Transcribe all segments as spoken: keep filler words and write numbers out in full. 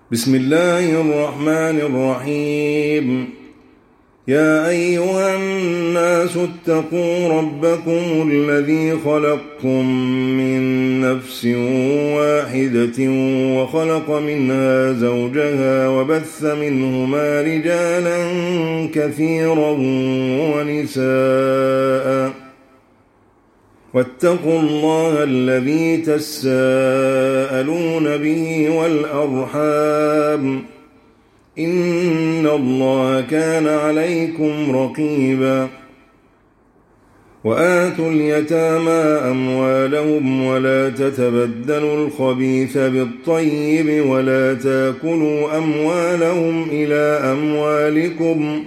بسم الله الرحمن الرحيم. يا أيها الناس اتقوا ربكم الذي خلقكم من نفس واحدة وخلق منها زوجها وبث منهما رجالا كثيرا ونساء واتقوا الله الذي تساءلون به والأرحام إن الله كان عليكم رقيبا. وآتوا اليتامى أموالهم ولا تتبدلوا الخبيث بالطيب ولا تاكلوا أموالهم إلى أموالكم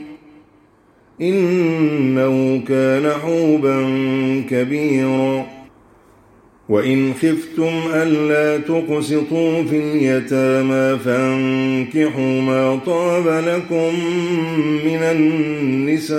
إنه كان حوبا كبيرا. وإن خفتم ألا تقسطوا في اليتامى فانكحوا ما طاب لكم من النساء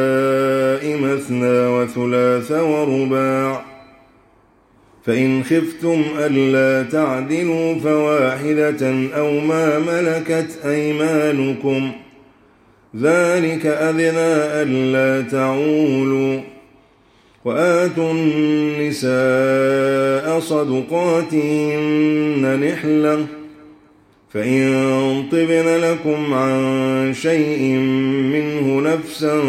مثنى وثلاث ورباع، فإن خفتم ألا تعدلوا فواحدة أو ما ملكت أيمانكم ذلك أدنى ألا تعولوا. وآتوا النساء صدقاتهن نحلة فإن طبن لكم عن شيء منه نفسا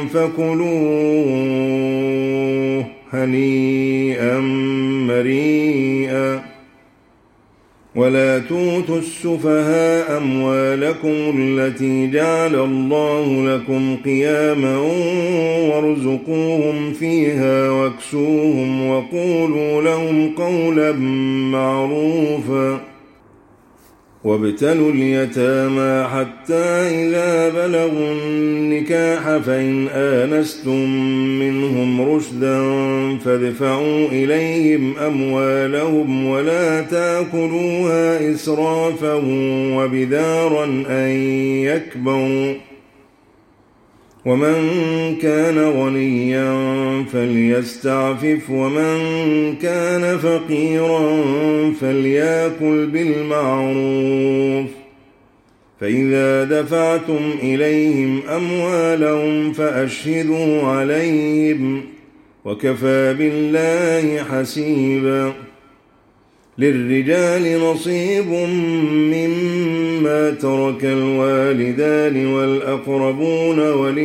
فكلوه هنيئا مريئا. ولا توتوا السفهاء أموالكم التي جعل الله لكم قياما وارزقوهم فيها واكسوهم وقولوا لهم قولا معروفا. وابتلوا اليتامى حتى إذا بلغوا النكاح فإن آنستم منهم رشدا فادفعوا إليهم أموالهم ولا تأكلوها إسرافا وبدارا أن يكبروا. ومن كان غنيا فليستعفف ومن كان فقيرا فليأكل بالمعروف. فإذا دفعتم إليهم أموالهم فأشهدوا عليهم وكفى بالله حسيبا. للرجال نصيب مما ترك الوالدان والأقربون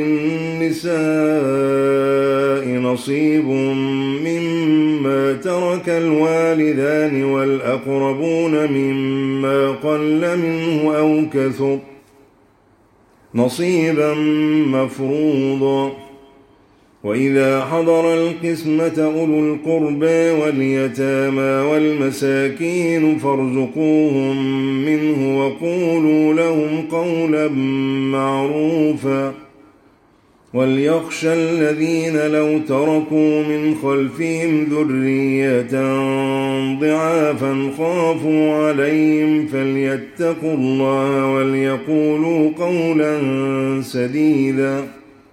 وللنساء نصيب مما ترك الوالدان والأقربون مما قل منه أو كثر نصيبا مفروضا. وإذا حضر القسمة أولو القربى واليتامى والمساكين فارزقوهم منه وقولوا لهم قولا معروفا. وليخشى الذين لو تركوا من خلفهم ذرية ضعافا خافوا عليهم فليتقوا الله وليقولوا قولا سديدا.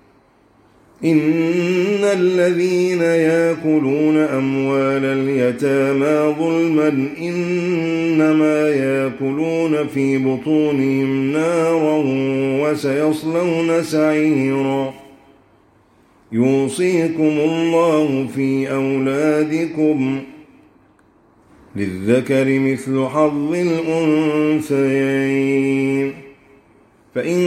إن الذين يأكلون أموال اليتامى ظلما إنما يأكلون في بطونهم نارا وسيصلون سعيرا. يوصيكم الله في أولادكم للذكر مثل حظ الأنثيين. فإن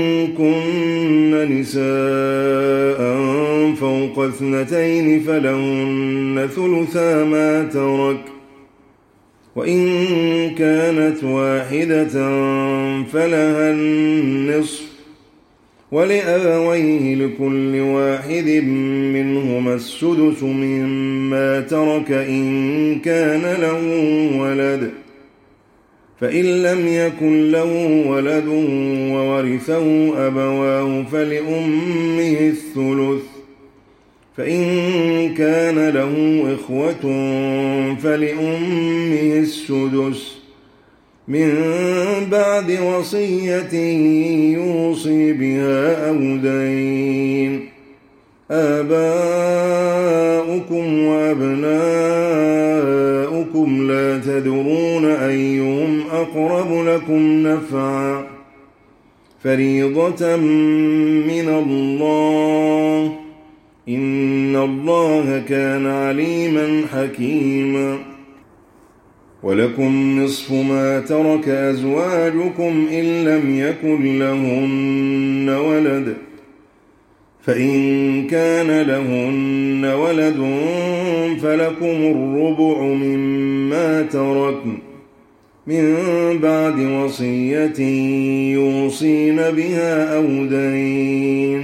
كن نساء فوق اثنتين فلهن ثلثا ما ترك، وإن كانت واحدة فلها النصف، ولأبويه لكل واحد منهما السدس مما ترك إن كان له ولد، فإن لم يكن له ولد وورثه أبواه فلأمه الثلث، فإن كان له إخوة فلأمه السدس من بعد وصية يوصي بها أو دين. آباؤكم وأبناؤكم لا تدرون أيهم أقرب لكم نفعا فريضة من الله إن الله كان عليما حكيما ولكم نصف ما ترك أزواجكم إن لم يكن لهن ولد فإن كان لهن ولد فلكم الربع مما تركن من بعد وصية يوصين بها أو دين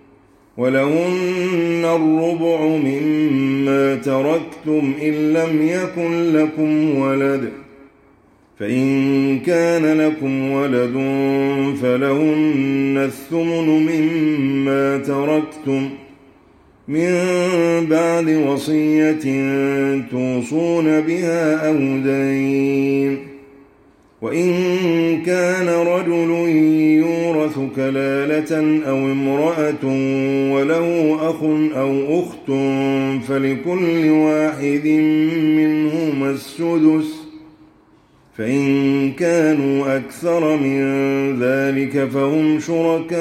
ولهن الربع مما تركتم إن لم يكن لكم ولد فإن كان لكم ولد فلهن الثمن مما تركتم من بعد وصية توصون بها أو دين وإن كان رجل يورث كلالة أو امرأة وله أخ أو أخت فلكل واحد منهما السدس فإن كانوا أكثر من ذلك فهم شركاء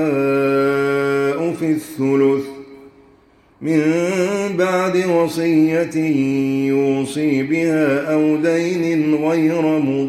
في الثلث من بعد وصية يوصي بها أو دين غير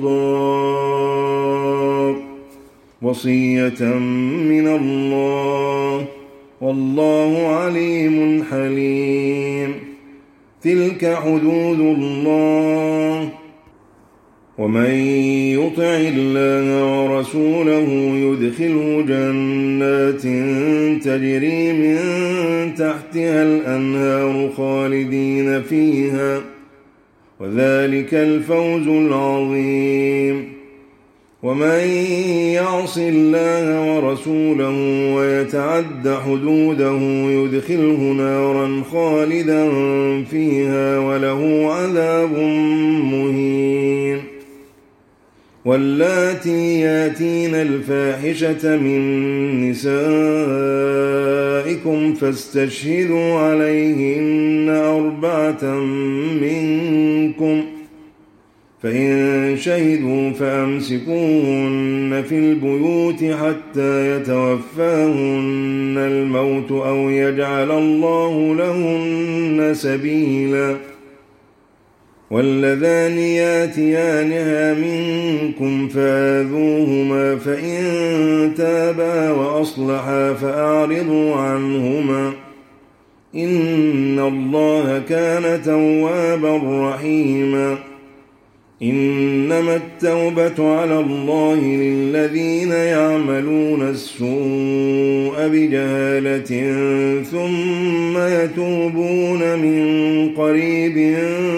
مضار وصية من الله والله عليم حليم تلك حدود الله ومن يطع الله ورسوله يدخله جنات تجري من تحتها الأنهار خالدين فيها وذلك الفوز العظيم ومن يعص الله ورسوله ويتعد حدوده يدخله نارا خالدا فيها وله عذاب مهين واللاتي ياتين الفاحشة من نسائكم فاستشهدوا عليهن أربعة منكم فإن شهدوا فأمسكوهن في البيوت حتى يتوفاهن الموت أو يجعل الله لهن سبيلا واللذان ياتيانها منكم فآذوهما فإن تابا وأصلحا فأعرضوا عنهما إن الله كان توابا رحيما إنما التوبة على الله للذين يعملون السوء بجهالة ثم يتوبون من قريب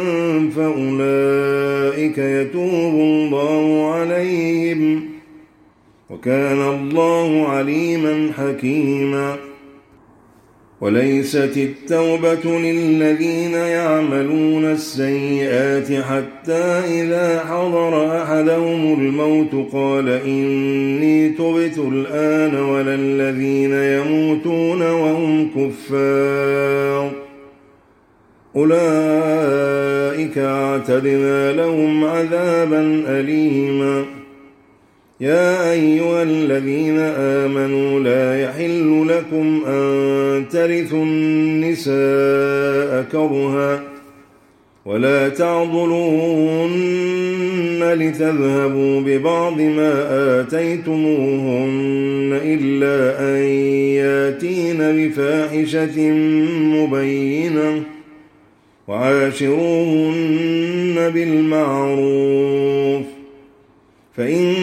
فأولئك يتوب الله عليهم وكان الله عليما حكيما وليست التوبة للذين يعملون السيئات حتى إذا حضر أحدهم الموت قال إني تبت الآن ولا الذين يموتون وهم كفار أولئك أعتدنا لهم عذابا أليما يا أيها الذين آمنوا لا يحل لكم أن ترثوا النساء كرها ولا تعضلوهن لتذهبوا ببعض ما آتيتموهن إلا أن ياتين بفاحشة مبينة وعاشروهن بالمعروف فإن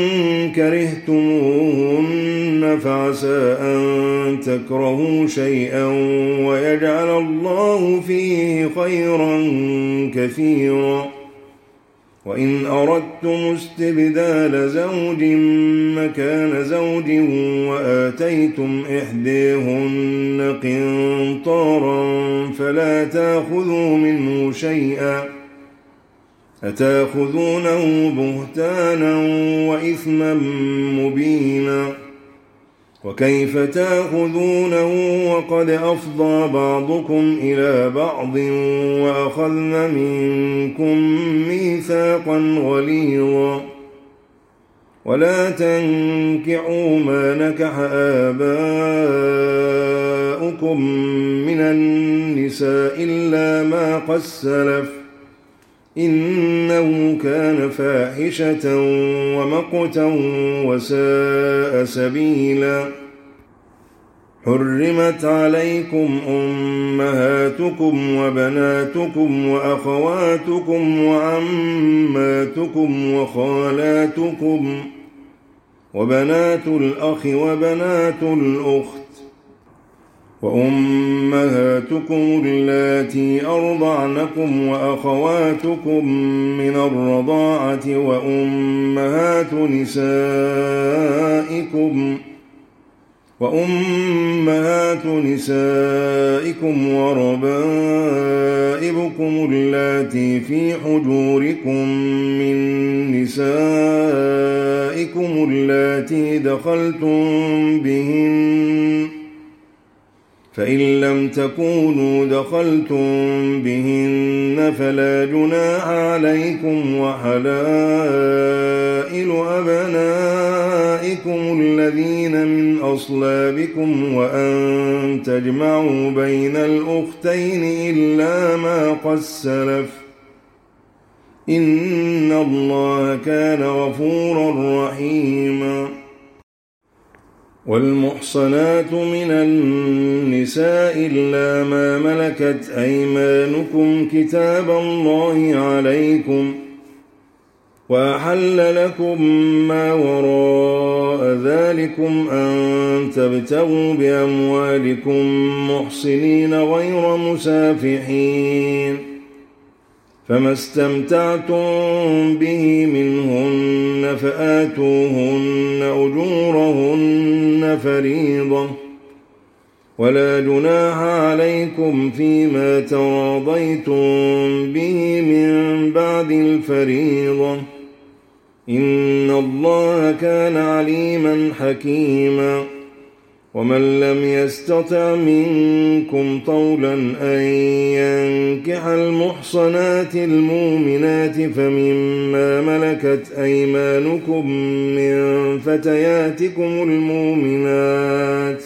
كرهتموهن فعسى أن تكرهوا شيئا ويجعل الله فيه خيرا كثيرا وإن أردتم استبدال زوج مكان زوج وآتيتم إحداهن قنطارا فلا تأخذوا منه شيئا أتأخذونه بهتانا وإثما مبينا وكيف تأخذونه وقد أفضى بعضكم إلى بعض وأخذن منكم ميثاقا غليظا ولا تنكحوا ما نكح آباؤكم من النساء إلا ما قد سلف إنه كان فاحشة ومقتا وساء سبيلا. حرمت عليكم أمهاتكم وبناتكم وأخواتكم وعماتكم وخالاتكم وبنات الأخ وبنات الأخت وأمهاتكم اللاتي أرضعنكم وأخواتكم من الرضاعة وأمهات نسائكم وأمهات نسائكم وربائبكم اللاتي في حجوركم من نسائكم اللاتي دخلتم بهن فإن لم تكونوا دخلتم بهن فلا جناح عليكم وحلائل أبنائكم الذين من أصلابكم وأن تجمعوا بين الأختين إلا ما قد سلف إن الله كان غفورا رحيما. والمحصنات من النساء إلا ما ملكت أيمانكم كتاب الله عليكم وأحل لكم ما وراء ذلكم أن تبتغوا بأموالكم محصنين غير مسافحين فما استمتعتم به منهن فآتوهن أجورهن فريضة ولا جناح عليكم فيما تراضيتم به من بعد الفريضة إن الله كان عليما حكيما. ومن لم يستطع منكم طولا أن ينكح المحصنات المؤمنات فمما ملكت أيمانكم من فتياتكم المؤمنات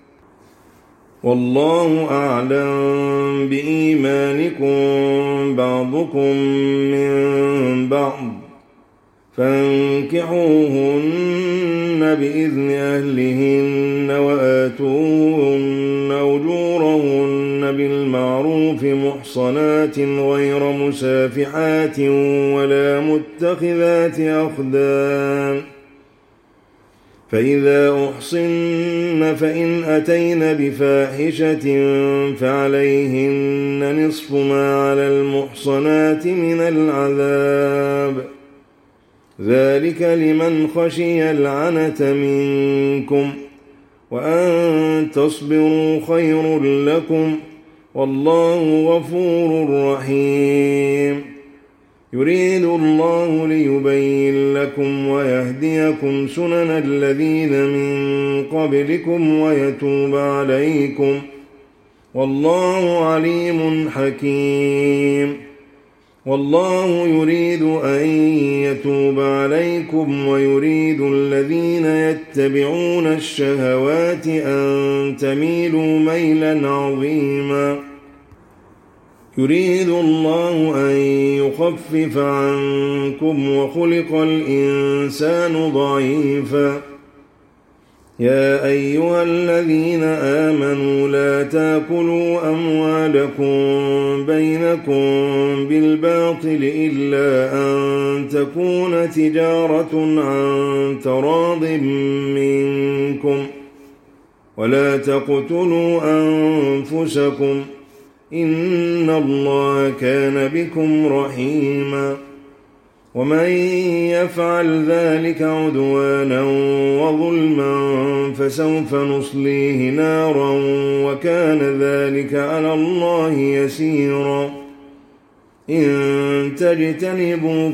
والله أعلم بإيمانكم بعضكم من بعض فانكحوهن بإذن أهلهن وآتوهن أجورهن بالمعروف محصنات غير مسافحات ولا متخذات أخدان فإذا أحصن فإن أتين بفاحشة فعليهن نصف ما على المحصنات من العذاب ذلك لمن خشي العنة منكم وأن تصبروا خير لكم والله غفور رحيم. يريد الله ليبين لكم ويهديكم سنن الذين من قبلكم ويتوب عليكم والله عليم حكيم. والله يريد أن يتوب عليكم ويريد الذين يتبعون الشهوات أن تميلوا ميلا عظيما. يريد الله أن يخفف عنكم وخلق الإنسان ضعيفا. يا أيها الذين آمنوا لا تأكلوا أموالكم بينكم بالباطل إلا أن تكون تجارة عن تراض منكم ولا تقتلوا أنفسكم إن الله كان بكم رحيما. ومن يفعل ذلك عدوانا وظلما فسوف نصليه نارا وكان ذلك على الله يسيرا. إن تجتنبوا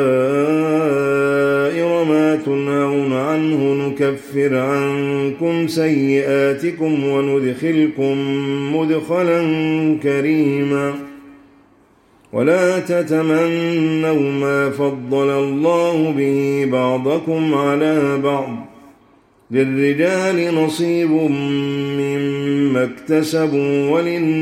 كبائر ما تنهون عنه نكفر عنكم سيئاتكم وندخلكم مدخلا كريما. ولا تتمنوا ما فضل الله به بعضكم على بعض للرجال نصيب مما اكتسبوا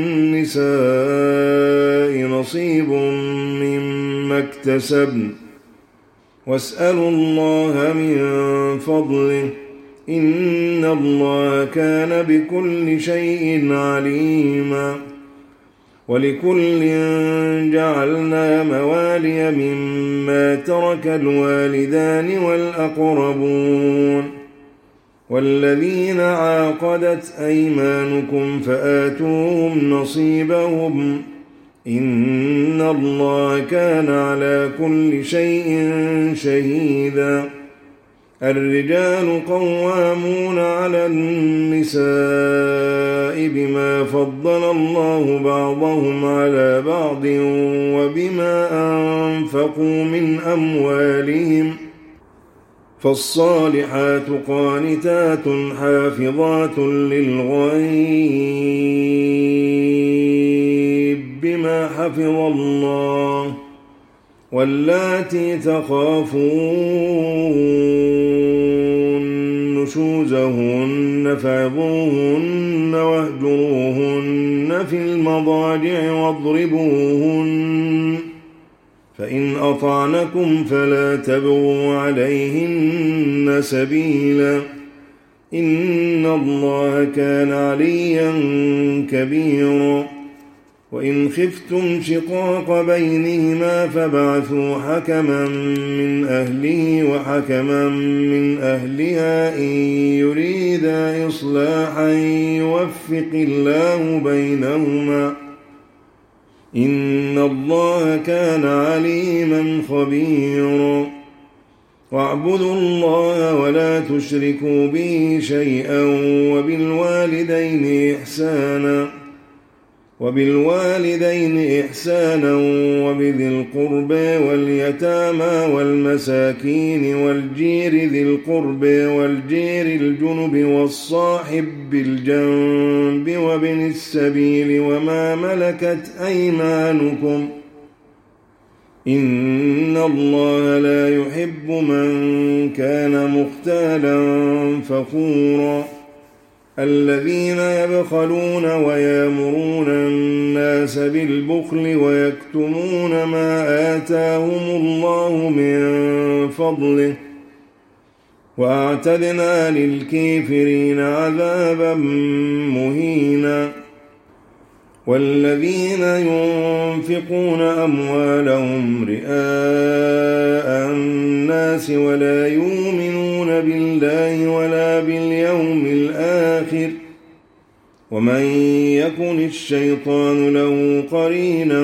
وللنساء نصيب مما اكتسبن واسألوا الله من فضله إن الله كان بكل شيء عليما ولكل جعلنا موالي مما ترك الوالدان والأقربون والذين عاقدت أيمانكم فآتوهم نصيبهم إن الله كان على كل شيء شهيدا الرجال قوامون على النساء بما فضل الله بعضهم على بعض وبما أنفقوا من أموالهم فالصالحات قانتات حافظات للغيب بما حفظ الله واللاتي تخافون نشوزهن فعظوهن واهجروهن في المضاجع واضربوهن فإن أطعنكم فلا تبغوا عليهن سبيلا إن الله كان عليا كبيرا وإن خفتم شقاق بينهما فابعثوا حكما من أهله وحكما من أهلها إن يريدا إصلاحا يوفق الله بينهما إن الله كان عليما خبيرا واعبدوا الله ولا تشركوا به شيئا وبالوالدين إحسانا وبالوالدين إحسانا وبذي القربى واليتامى والمساكين والجير ذي القربى والجير الجنب والصاحب بالجنب وابن السبيل وما ملكت أيمانكم إن الله لا يحب من كان مختالا فخورا الذين يبخلون ويامرون الناس بالبخل ويكتمون ما آتاهم الله من فضله وأعتدنا للكافرين عذابا مهينا والذين ينفقون أموالهم رئاء الناس ولا يؤمنون بالله ولا باليوم الآخر ومن يكن الشيطان له قرينا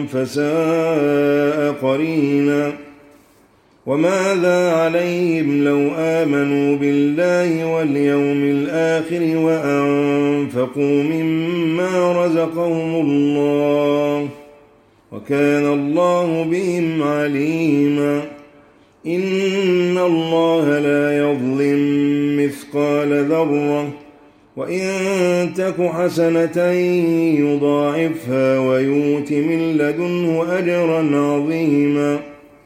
فساء قرينا وماذا عليهم لو آمنوا بالله واليوم الآخر وأنفقوا مما رزقهم الله وكان الله بهم عليما إن الله لا يظلم مثقال ذرة وإن تك حسنة يضاعفها ويؤت من لدنه أجرا عظيما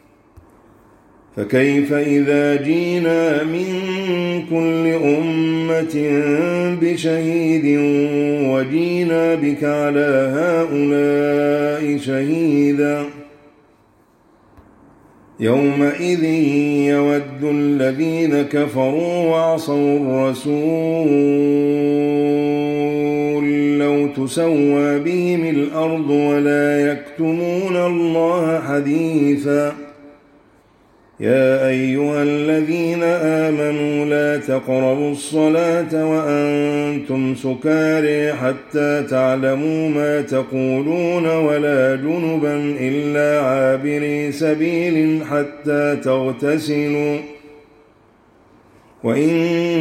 فكيف إذا جينا من كل أمة بشهيد وجينا بك على هؤلاء شهيدا يومئذ يود الذين كفروا وعصوا الرسول لو تسوى بهم الأرض ولا يكتمون الله حديثا يا أيها الذين آمنوا لا تقربوا الصلاة وأنتم سكارى حتى تعلموا ما تقولون ولا جنبا إلا عابري سبيل حتى تغتسلوا وإن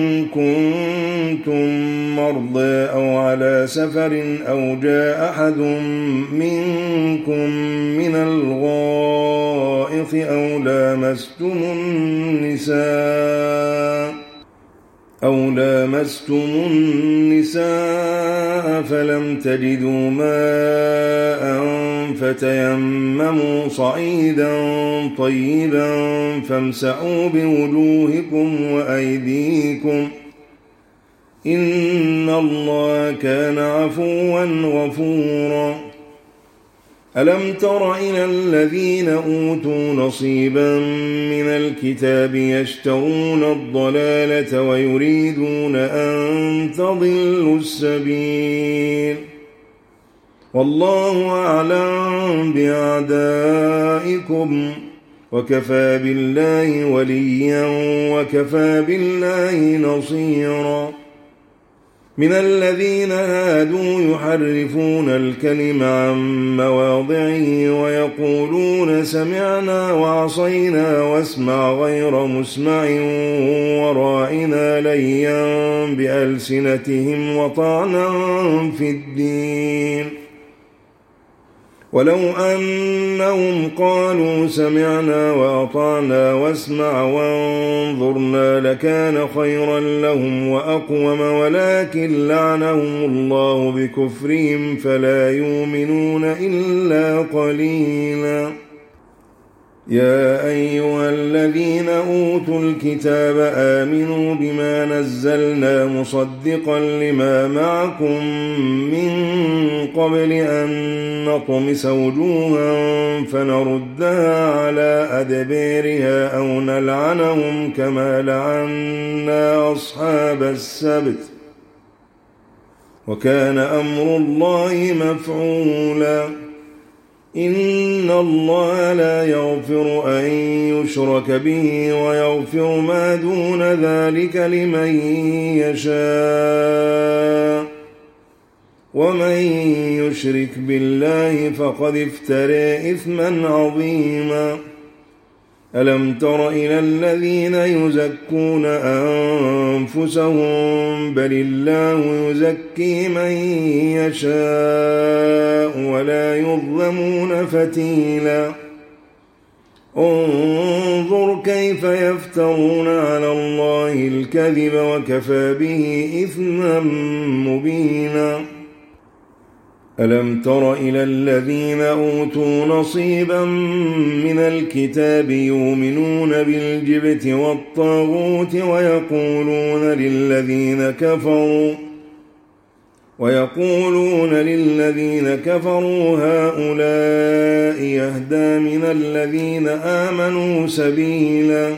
كنتم مرضى أو على سفر أو جاء أحد منكم من الغائط أو لامستم النساء أو لامستم النساء فلم تجدوا ماء فتيمموا صعيدا طيبا فامسحوا بوجوهكم وأيديكم إن الله كان عفوا غفورا. ألم تر إلى الذين أوتوا نصيبا من الكتاب يشترون الضلالة ويريدون أن تضلوا السبيل والله أعلم بأعدائكم وكفى بالله وليا وكفى بالله نصيرا. من الذين هادوا يحرفون الكلم عن مواضعه ويقولون سمعنا وعصينا واسمع غير مسمع وراعنا ليا بألسنتهم وطعنا في الدين ولو أنهم قالوا سمعنا وأطعنا واسمع وانظرنا لكان خيرا لهم وأقوم ولكن لعنهم الله بكفرهم فلا يؤمنون إلا قليلا. يا أيها الذين أوتوا الكتاب آمنوا بما نزلنا مصدقا لما معكم من قبل أن نطمس وجوها فنردها على أدبارها أو نلعنهم كما لعنا أصحاب السبت وكان أمر الله مفعولا. إن الله لا يغفر أن يشرك به ويغفر ما دون ذلك لمن يشاء ومن يشرك بالله فقد افترى إثما عظيما. ألم تر إلى الذين يزكون أنفسهم بل الله يزكي من يشاء ولا يظلمون فتيلا. انظر كيف يفترون على الله الكذب وكفى به إثما مبينا. ألم تر إلى الذين أوتوا نصيبا من الكتاب يؤمنون بالجبت والطاغوت ويقولون للذين كفروا ويقولون للذين كفروا هؤلاء يهدى من الذين آمنوا سبيلا.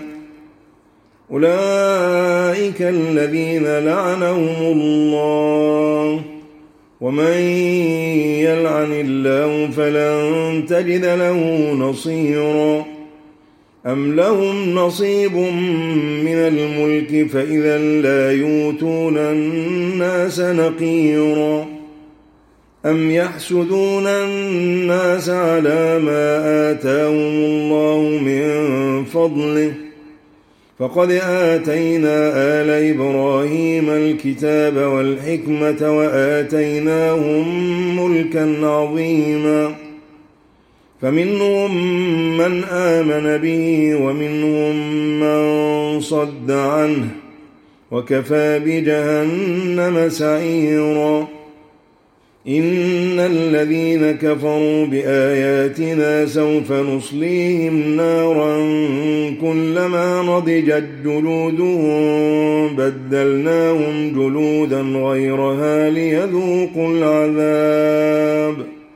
أولئك الذين لعنهم الله ومن يلعن الله فلن تجد له نصيرا. أم لهم نصيب من الملك فإذا لا يؤتون الناس نقيرا. أم يحسدون الناس على ما آتاهم الله من فضله فقد آتينا آل إبراهيم الكتاب والحكمة وآتيناهم ملكا عظيما. فمنهم من آمن به ومنهم من صد عنه وكفى بجهنم سعيرا. إن الذين كفروا بآياتنا سوف نصليهم نارا كلما نضجت جلودهم بدلناهم جلودا غيرها ليذوقوا العذاب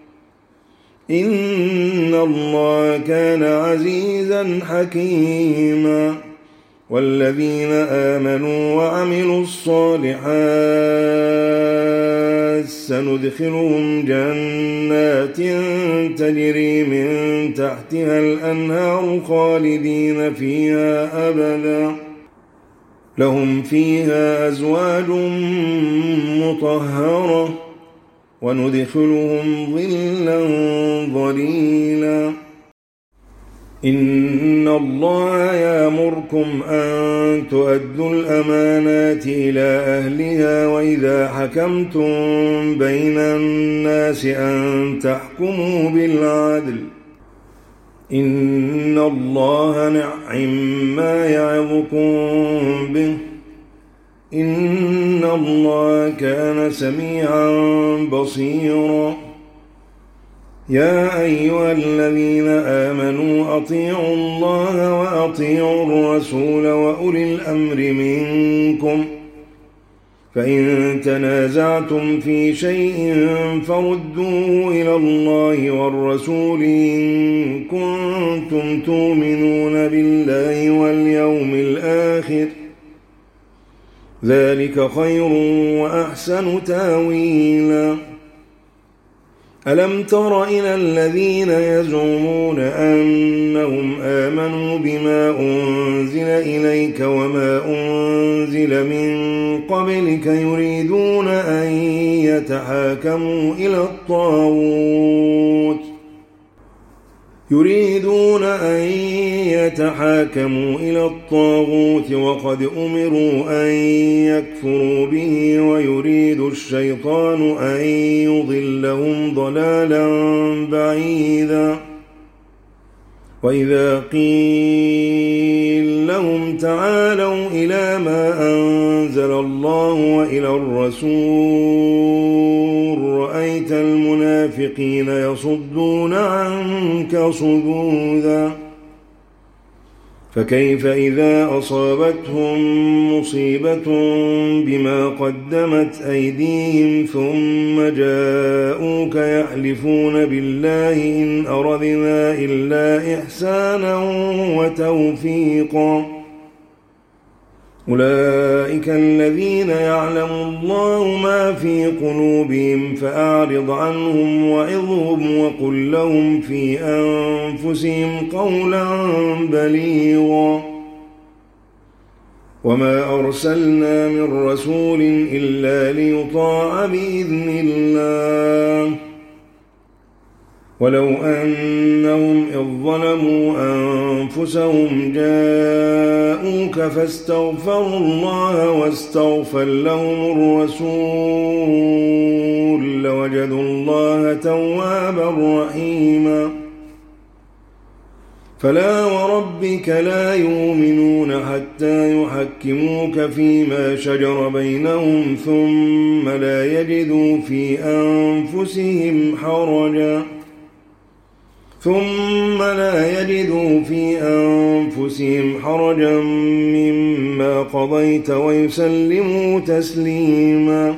إن الله كان عزيزا حكيما. والذين آمنوا وعملوا الصالحات سندخلهم جنات تجري من تحتها الأنهار خالدين فيها أبدا لهم فيها أزواج مطهرة وندخلهم ظلا ظليلا. إن الله يأمركم أن تؤدوا الأمانات إلى أهلها وإذا حكمتم بين الناس أن تحكموا بالعدل إن الله نعم ما يعظكم به إن الله كان سميعا بصيرا يا أيها الذين آمنوا أطيعوا الله وأطيعوا الرسول وأولي الأمر منكم فإن تنازعتم في شيء فردوه إلى الله والرسول إن كنتم تؤمنون بالله واليوم الآخر ذلك خير وأحسن تاويلا ألم تر إلى الذين يزعمون أنهم آمنوا بما أنزل إليك وما أنزل من قبلك يريدون أن يتحاكموا إلى الطاغوت يريدون أن يتحاكموا إلى الطاغوت وقد أمروا أن يكفروا به ويريد الشيطان أن يضلهم ضلالا بعيدا وإذا قيل لهم تعالوا إلى ما أنزل الله وإلى الرسول رأيت المنافقين يصدون عنك صدودا فكيف إذا أصابتهم مصيبة بما قدمت أيديهم ثم جاءوك يحلفون بالله إن أردنا إلا إحسانا وتوفيقا أولئك الذين يعلم الله ما في قلوبهم فأعرض عنهم وعظهم وقل لهم في أنفسهم قولا بليغا وما أرسلنا من رسول إلا ليطاع بإذن الله ولو أنهم إذ ظلموا أنفسهم جاءوك فاستغفروا الله واستغفر لهم الرسول لوجدوا الله توابا رحيما فلا وربك لا يؤمنون حتى يحكموك فيما شجر بينهم ثم لا يجدوا في أنفسهم حرجا ثم لا يجدوا في أنفسهم حرجا مما قضيت ويسلموا تسليما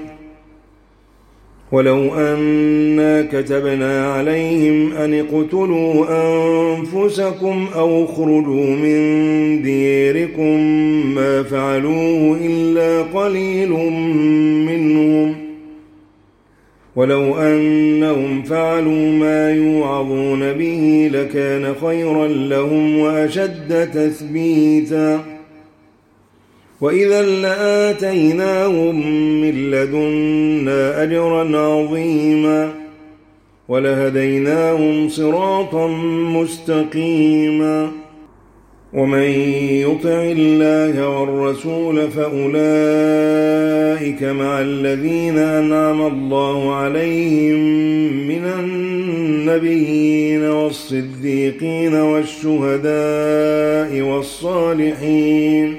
ولو أنا كتبنا عليهم أن اقتلوا أنفسكم أو اخرجوا من ديركم ما فعلوه إلا قليل منهم ولو أنهم فعلوا ما يوعظون به لكان خيرا لهم وأشد تثبيتا وإذا لآتيناهم من لدنا أجرا عظيما ولهديناهم صراطا مستقيما ومن يطع الله والرسول فأولئك مع الذين أنعم الله عليهم من النبيين والصديقين والشهداء والصالحين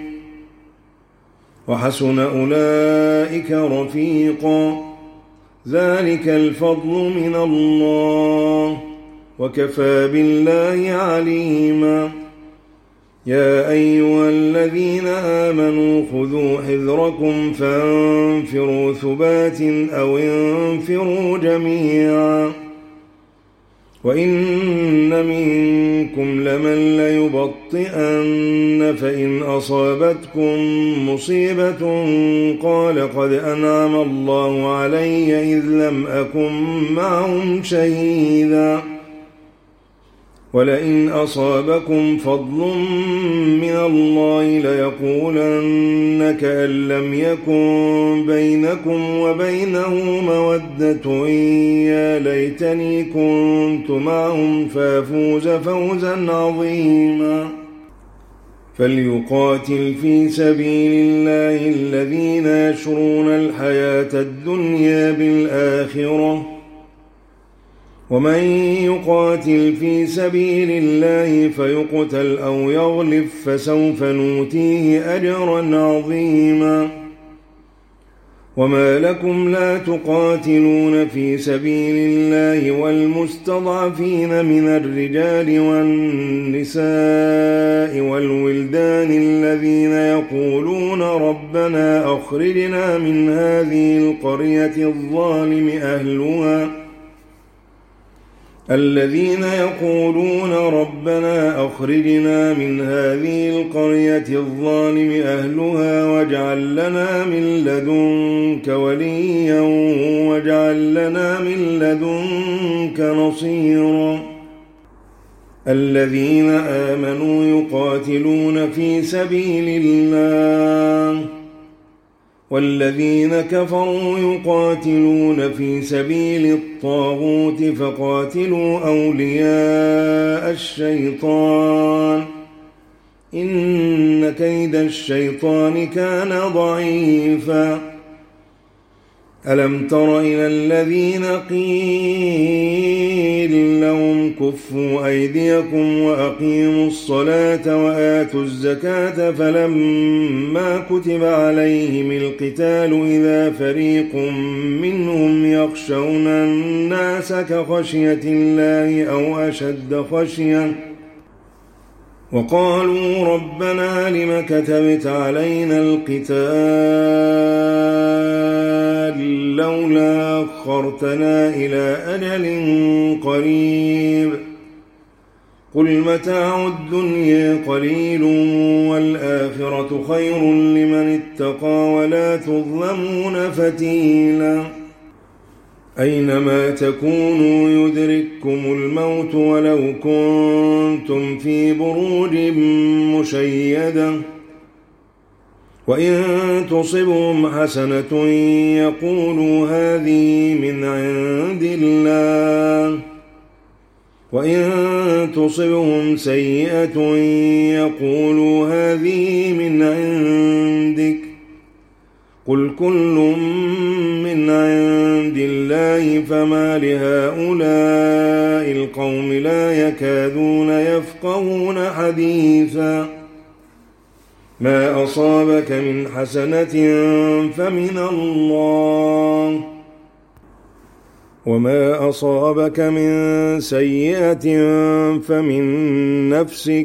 وحسن أولئك رفيقا ذلك الفضل من الله وكفى بالله عليما يا أيها الذين آمنوا خذوا حذركم فانفروا ثبات أو انفروا جميعا وإن منكم لمن ليبطئن فإن أصابتكم مصيبة قال قد أنعم الله علي إذ لم أكن معهم شهيدا ولئن أصابكم فضل من الله ليقولن كأن لم يكن بينكم وبينه مودة يا ليتني كنت معهم فافوز فوزا عظيما فليقاتل في سبيل الله الذين يشرون الحياة الدنيا بالآخرة ومن يقاتل في سبيل الله فيقتل أو يغلب فسوف نؤتيه أجرا عظيما وما لكم لا تقاتلون في سبيل الله والمستضعفين من الرجال والنساء والولدان الذين يقولون ربنا أخرجنا من هذه القرية الظالم أهلها الذين يقولون ربنا أخرجنا من هذه القرية الظالم أهلها واجعل لنا من لدنك وليا واجعل لنا من لدنك نصيرا الذين آمنوا يقاتلون في سبيل الله والذين كفروا يقاتلون في سبيل الطاغوت فقاتلوا أولياء الشيطان إن كيد الشيطان كان ضعيفا ألم تر إلى الذين قيل لهم كفوا أيديكم وأقيموا الصلاة وآتوا الزكاة فلما كتب عليهم القتال إذا فريق منهم يخشون الناس كخشية الله أو أشد خشية وقالوا ربنا لم كتبت علينا القتال لولا أخرتنا إلى أجل قريب قل متاع الدنيا قليل والآخرة خير لمن اتقى ولا تظلمون فتيلا أينما تكونوا يدرككم الموت ولو كنتم في بروج مشيدة وإن تصبهم حسنة يقولوا هذه من عند الله وإن تصبهم سيئة يقولوا هذه من عندك قل كل من عند الله فما لهؤلاء القوم لا يكادون يفقهون حديثا ما أصابك من حسنة فمن الله وما أصابك من سيئة فمن نفسك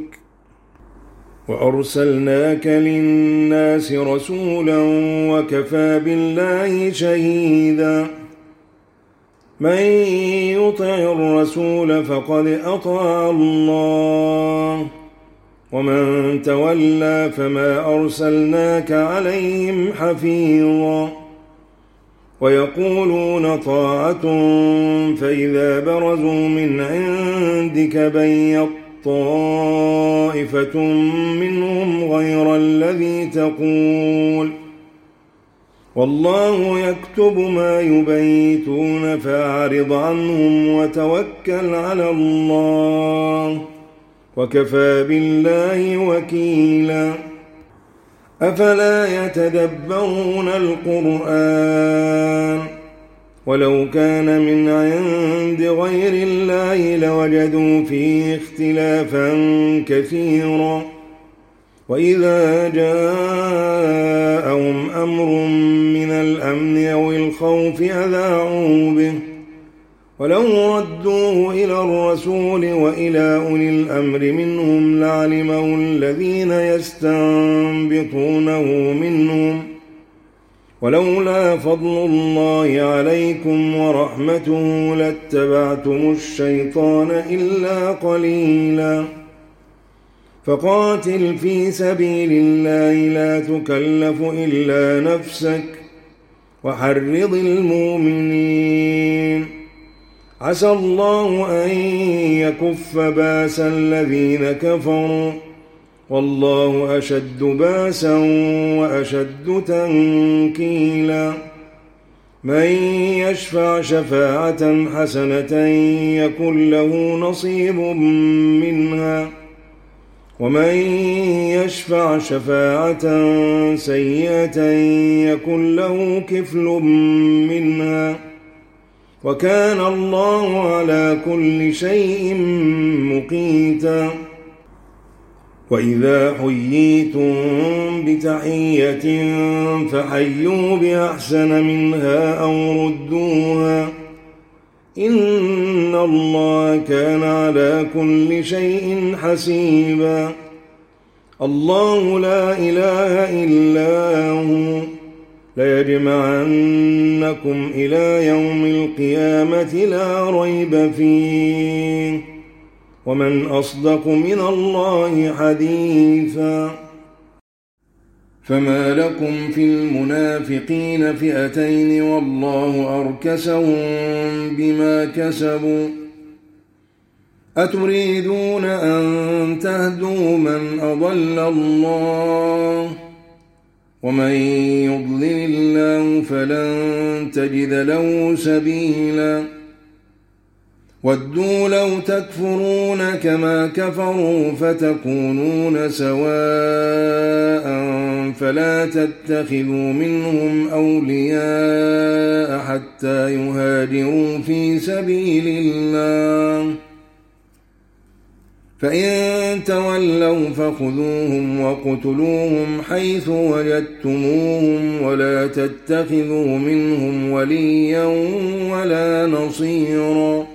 وأرسلناك للناس رسولا وكفى بالله شهيدا من يطع الرسول فقد أطاع الله ومن تولى فما أرسلناك عليهم حفيظا ويقولون طاعة فإذا برزوا من عندك بيت طائفة منهم غير الذي تقول والله يكتب ما يبيتون فأعرض عنهم وتوكل على الله وكفى بالله وكيلا أفلا يتدبرون القرآن ولو كان من عند غير الله لوجدوا فيه اختلافا كثيرا وإذا جاءهم أمر من الأمن أو الخوف أذاعوا به ولو ردوه إلى الرسول وإلى أولي الأمر منهم لعلمه الذين يستنبطونه منهم ولولا فضل الله عليكم ورحمته لاتبعتم الشيطان إلا قليلا فقاتل في سبيل الله لا تكلف إلا نفسك وحرض المؤمنين عسى الله أن يكف بأس الذين كفروا والله أشد بأسا وأشد تنكيلا من يشفع شفاعة حسنة يكن له نصيب منها ومن يشفع شفاعة سيئة يكن له كفل منها وكان الله على كل شيء مقيتا وإذا حييتم بتحية فحيوا بأحسن منها أو ردوها إن الله كان على كل شيء حسيبا. الله لا إله إلا هو ليجمعنكم إلى يوم القيامة لا ريب فيه ومن أصدق من الله حديثا. فما لكم في المنافقين فئتين والله أركسهم بما كسبوا أتريدون أن تهدوا من أضل الله ومن يضلل الله فلن تجد له سبيلا. ودوا لو تكفرون كما كفروا فتكونون سواء فلا تتخذوا منهم أولياء حتى يهاجروا في سبيل الله فإن تولوا فخذوهم وقتلوهم حيث وجدتموهم ولا تتخذوا منهم وليا ولا نصيرا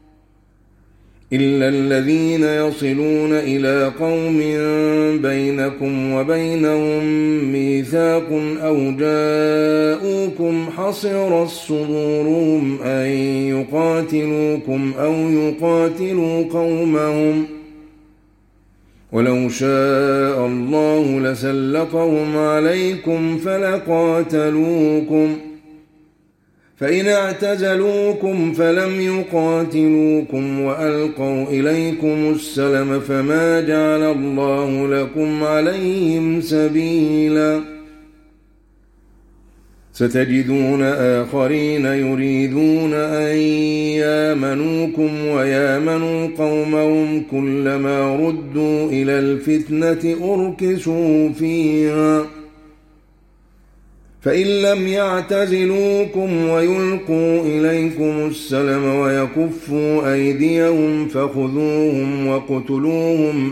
إلا الذين يصلون إلى قوم بينكم وبينهم ميثاق أو جاءوكم حصرت صدورهم أن يقاتلوكم أو يقاتلوا قومهم ولو شاء الله لسلطهم عليكم فلقاتلوكم فإن اعتزلوكم فلم يقاتلوكم وألقوا إليكم السلم فما جعل الله لكم عليهم سبيلا. ستجدون آخرين يريدون أن يامنوكم ويامنوا قومهم كلما ردوا إلى الفتنة أركسوا فيها فإن لم يعتزلوكم ويلقوا إليكم السلم ويكفوا أيديهم فخذوهم وقتلوهم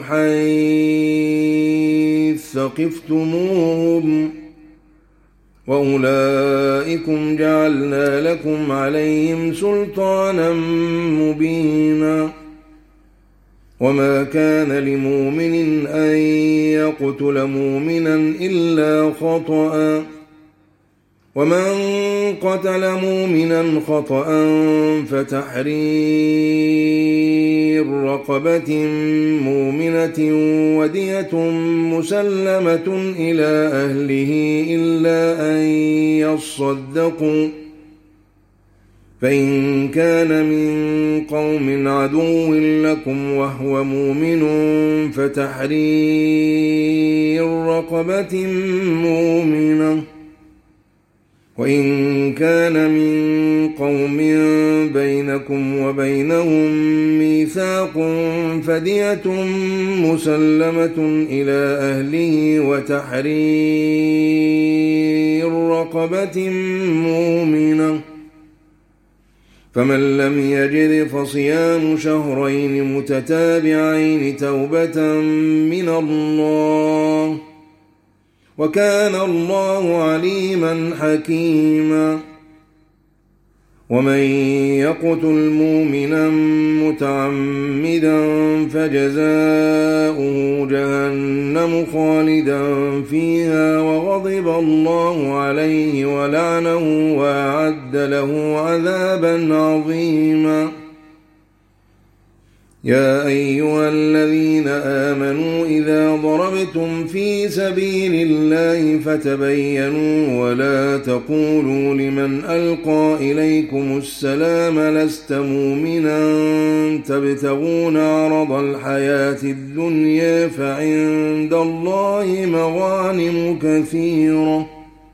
حيث ثقفتموهم وأولئكم جعلنا لكم عليهم سلطانا مبينا. وما كان لمؤمن أن يقتل مؤمنا إلا خطأ ومن قتل مؤمنا خطأ فتحرير رقبة مؤمنة ودية مسلمة إلى أهله إلا أن يصدقوا فإن كان من قوم عدو لكم وهو مؤمن فتحرير رقبة مؤمنة وإن كان من قوم بينكم وبينهم ميثاق فدية مسلمة إلى أهله وتحرير رقبة مؤمنة فمن لم يجد فصيام شهرين متتابعين توبة من الله وكان الله عليما حكيما. ومن يقتل مؤمنا متعمدا فجزاؤه جهنم خالدا فيها وغضب الله عليه ولعنه وأعد له عذابا عظيما. يا أيها الذين آمنوا إذا ضربتم في سبيل الله فتبينوا ولا تقولوا لمن ألقى إليكم السلام لست مؤمنا تبتغون عرض الحياة الدنيا فعند الله مغانم كثيرة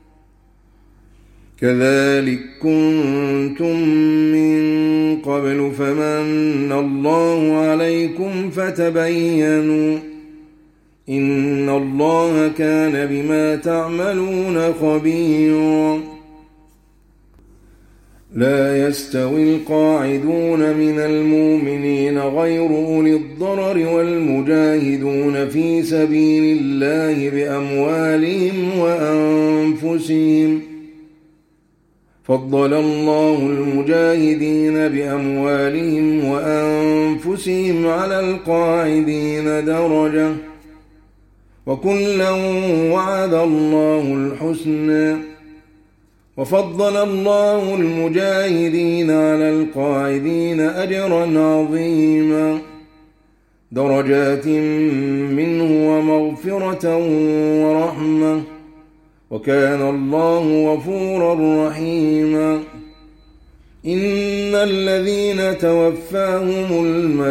كذلك كنتم من قبل فمن الله عليكم فتبينوا إن الله كان بما تعملون خبيرا. لا يستوي القاعدون من المؤمنين غير أولي الضرر والمجاهدون في سبيل الله بأموالهم وأنفسهم. فضل الله المجاهدين بأموالهم وأنفسهم على القاعدين درجة، وكلا وعد الله الحسنى. وفضل الله المجاهدين على القاعدين أجرا عظيما، درجات منه ومغفرة ورحمة، وكان الله غفورا رحيما. إن الذين توفاهم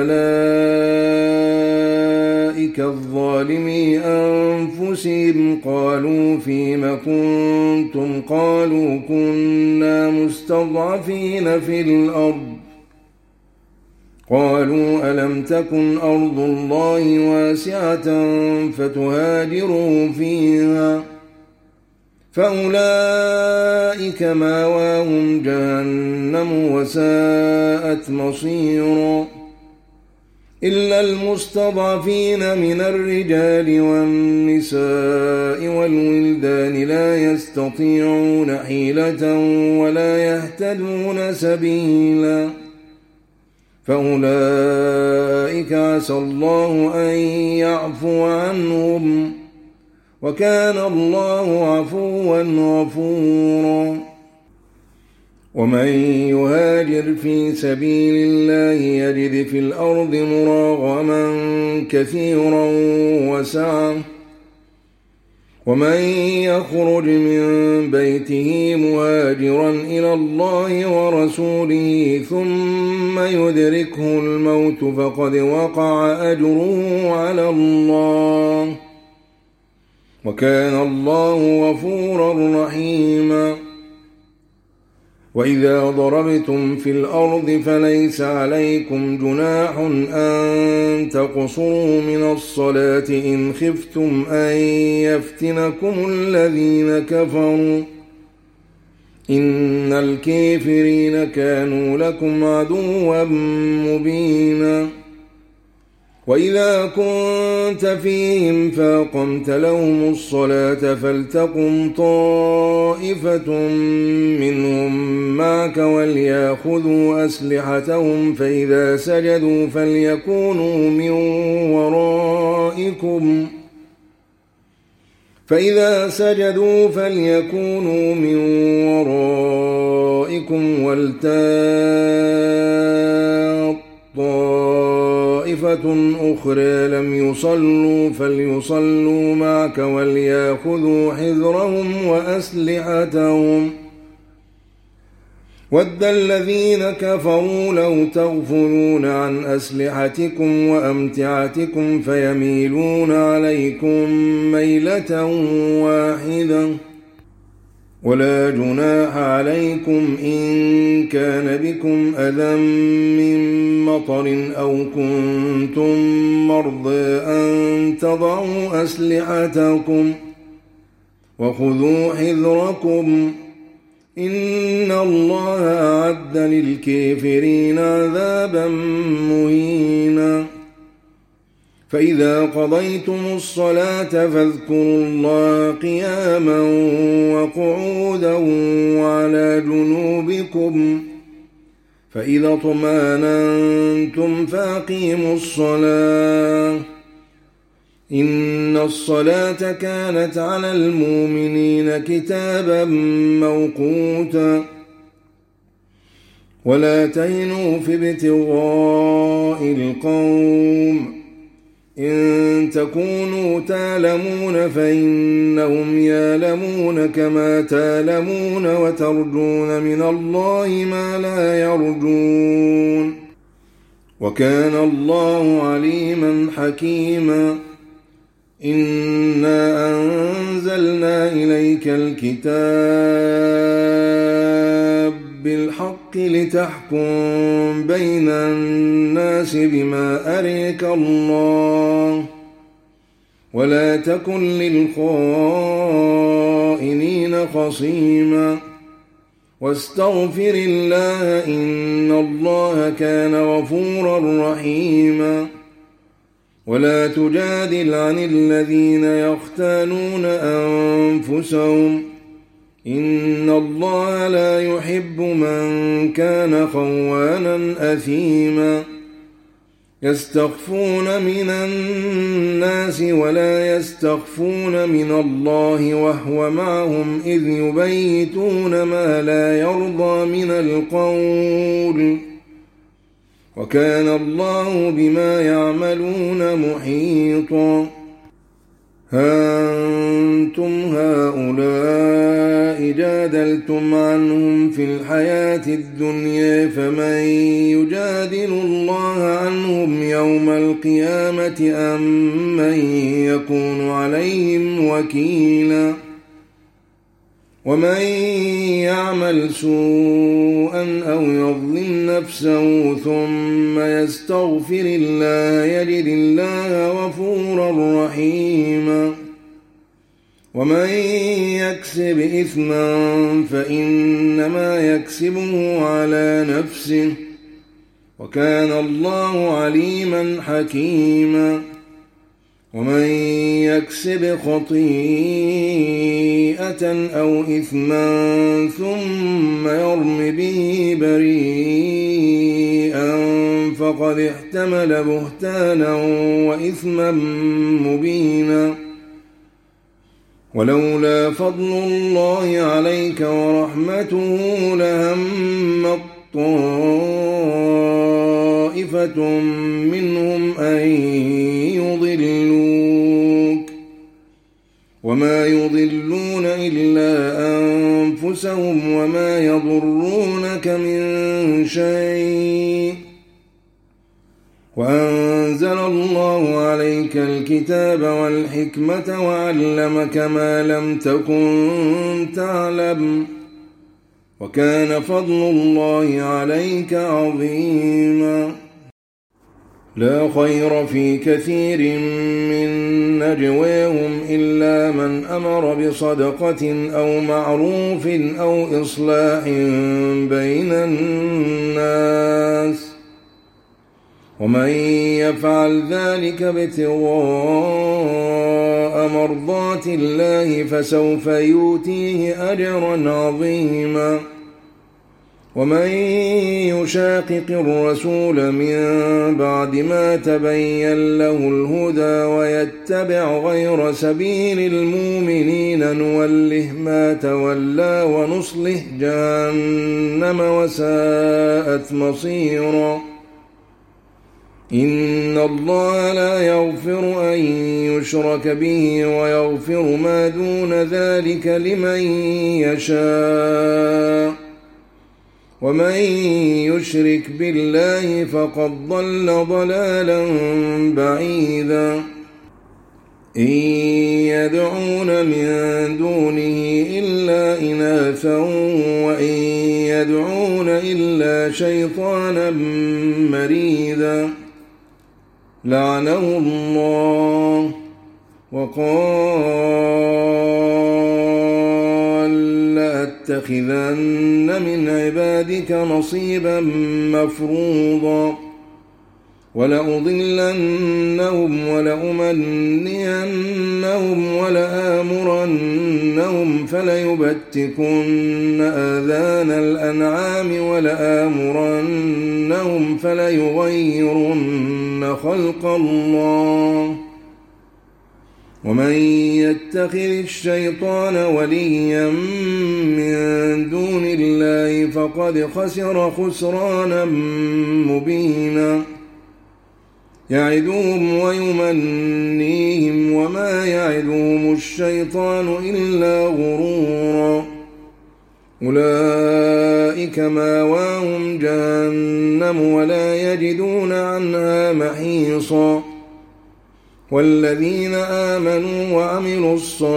الملائكة الظالمي أنفسهم قالوا فيم كنتم؟ قالوا كنا مستضعفين في الأرض. قالوا ألم تكن أرض الله واسعة فتهاجروا فيها؟ فأولئك مأواهم جهنم وساءت مصيرا. إلا المستضعفين من الرجال والنساء والولدان لا يستطيعون حيلة ولا يهتدون سبيلا، فأولئك عسى الله أن يعفو عنهم، وكان الله عفوا غفورا. ومن يهاجر في سبيل الله يجد في الأرض مراغما كثيرا وسعة، ومن يخرج من بيته مهاجرا إلى الله ورسوله ثم يدركه الموت فقد وقع أجره على الله، وكان الله غفورا رحيما. وإذا ضربتم في الأرض فليس عليكم جناح أن تقصروا من الصلاة إن خفتم أن يفتنكم الذين كفروا، إن الكافرين كانوا لكم عدوا مبينا. وإذا كنت فيهم فأقمت لهم الصلاة فلتقم طائفة منهم معك وليأخذوا أسلحتهم فإذا سجدوا فليكونوا من ورائكم فإذا سجدوا فليكونوا من ورائكم ولتأت طائفة أخرى لم يصلوا فليصلوا معك وليأخذوا حذرهم وأسلحتهم. ود الذين كفروا لو تغفلون عن أسلحتكم وأمتعتكم فيميلون عليكم ميلة واحدة. ولا جناح عليكم إن كان بكم أذى من مطر أو كنتم مرضى أن تضعوا أسلحتكم وخذوا حذركم إن الله أعد للكافرين عذابا مهينا. فإذا قضيتم الصلاة فاذكروا الله قياما وقعودا وعلى جنوبكم فإذا اطمأننتم فأقيموا الصلاة إن الصلاة كانت على المؤمنين كتابا موقوتا. ولا تهنوا في ابتغاء القوم إن تكونوا تعلمون فإنهم يعلمون كما تعلمون وترجون من الله ما لا يرجون وكان الله عليما حكيما. إنا أنزلنا إليك الكتاب بالحق لتحكم بين الناس بما أريك الله ولا تكن للخائنين خصيما واستغفر الله إن الله كان غفورا رحيما ولا تجادل عن الذين يختانون أنفسهم إن الله لا يحب من كان خوانا أثيما يستخفون من الناس ولا يستخفون من الله وهو معهم إذ يبيتون ما لا يرضى من القول وكان الله بما يعملون محيطا ها أنتم هؤلاء جادلتم عنهم في الحياة الدنيا فمن يجادل الله عنهم يوم القيامة أم من يكون عليهم وكيلا ومن يعمل سوءا أو يظلم نفسه ثم يستغفر الله يجد الله غفورا رحيما ومن يكسب إثما فإنما يكسبه على نفسه وكان الله عليما حكيما ومن يكسب خطيئة أو إثما ثم يرم به بريئا فقد احتمل بهتانا وإثما مبينا ولولا فضل الله عليك ورحمته لهم طائفة منهم أن يضلوك وما يضلون إلا أنفسهم وما يضرونك من شيء وأنزل الله عليك الكتاب والحكمة وعلمك ما لم تكن تعلم وكان فضل الله عليك عظيما لا خير في كثير من نجواهم إلا من أمر بصدقة أو معروف أو إصلاح بين الناس ومن يفعل ذلك ابتغاء مرضات الله فسوف يؤتيه أجرا عظيما ومن يشاقق الرسول من بعد ما تبين له الهدى ويتبع غير سبيل المؤمنين نوله ما تولى ونصله جهنم وساءت مصيرا إن الله لا يغفر أن يشرك به ويغفر ما دون ذلك لمن يشاء ومن يشرك بالله فقد ضل ضلالا بعيدا إن يدعون من دونه إلا إناثا وإن يدعون إلا شيطانا مريدا لعنه الله وقال لأتخذن من عبادك نصيبا مفروضا ولأضلنهم ولأمنينهم ولآمرنهم فليبتكن آذان الأنعام ولآمرنهم فليغيرن خلق الله ومن يتخذ الشيطان وليا من دون الله فقد خسر خسرانا مبينا يعدهم ويمنيهم وما يعدهم الشيطان إلا غرورا أولئك ماواهم جهنم ولا يجدون عنها محيصا والذين آمنوا وعملوا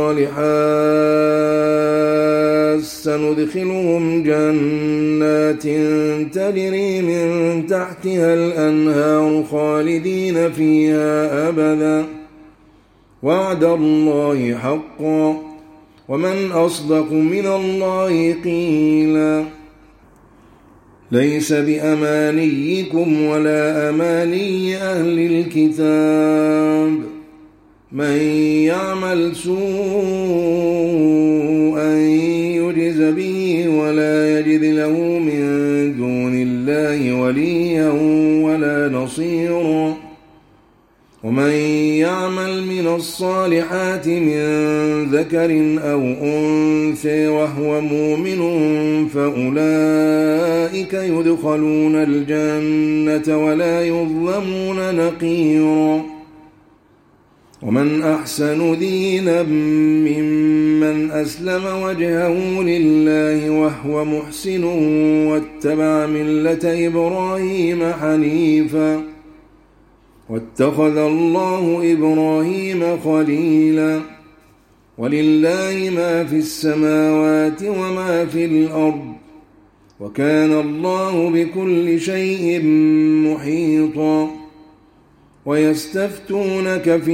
الصالحات سندخلهم جنات تجري من تحتها الأنهار خالدين فيها أبدا وعد الله حقا ومن أصدق من الله قيلا. ليس بأمانيكم ولا أماني أهل الكتاب، من يعمل سوءا يجز به ولا يجد له من دون الله وليا ولا نصيرا. ومن يعمل من الصالحات من ذكر أو أنثى وهو مؤمن فأولئك يدخلون الجنة ولا يظلمون نقيرا. ومن أحسن دينا ممن أسلم وجهه لله وهو محسن واتبع ملة إبراهيم حنيفا واتخذ الله إبراهيم خليلا. ولله ما في السماوات وما في الأرض وكان الله بكل شيء محيطا. ويستفتونك في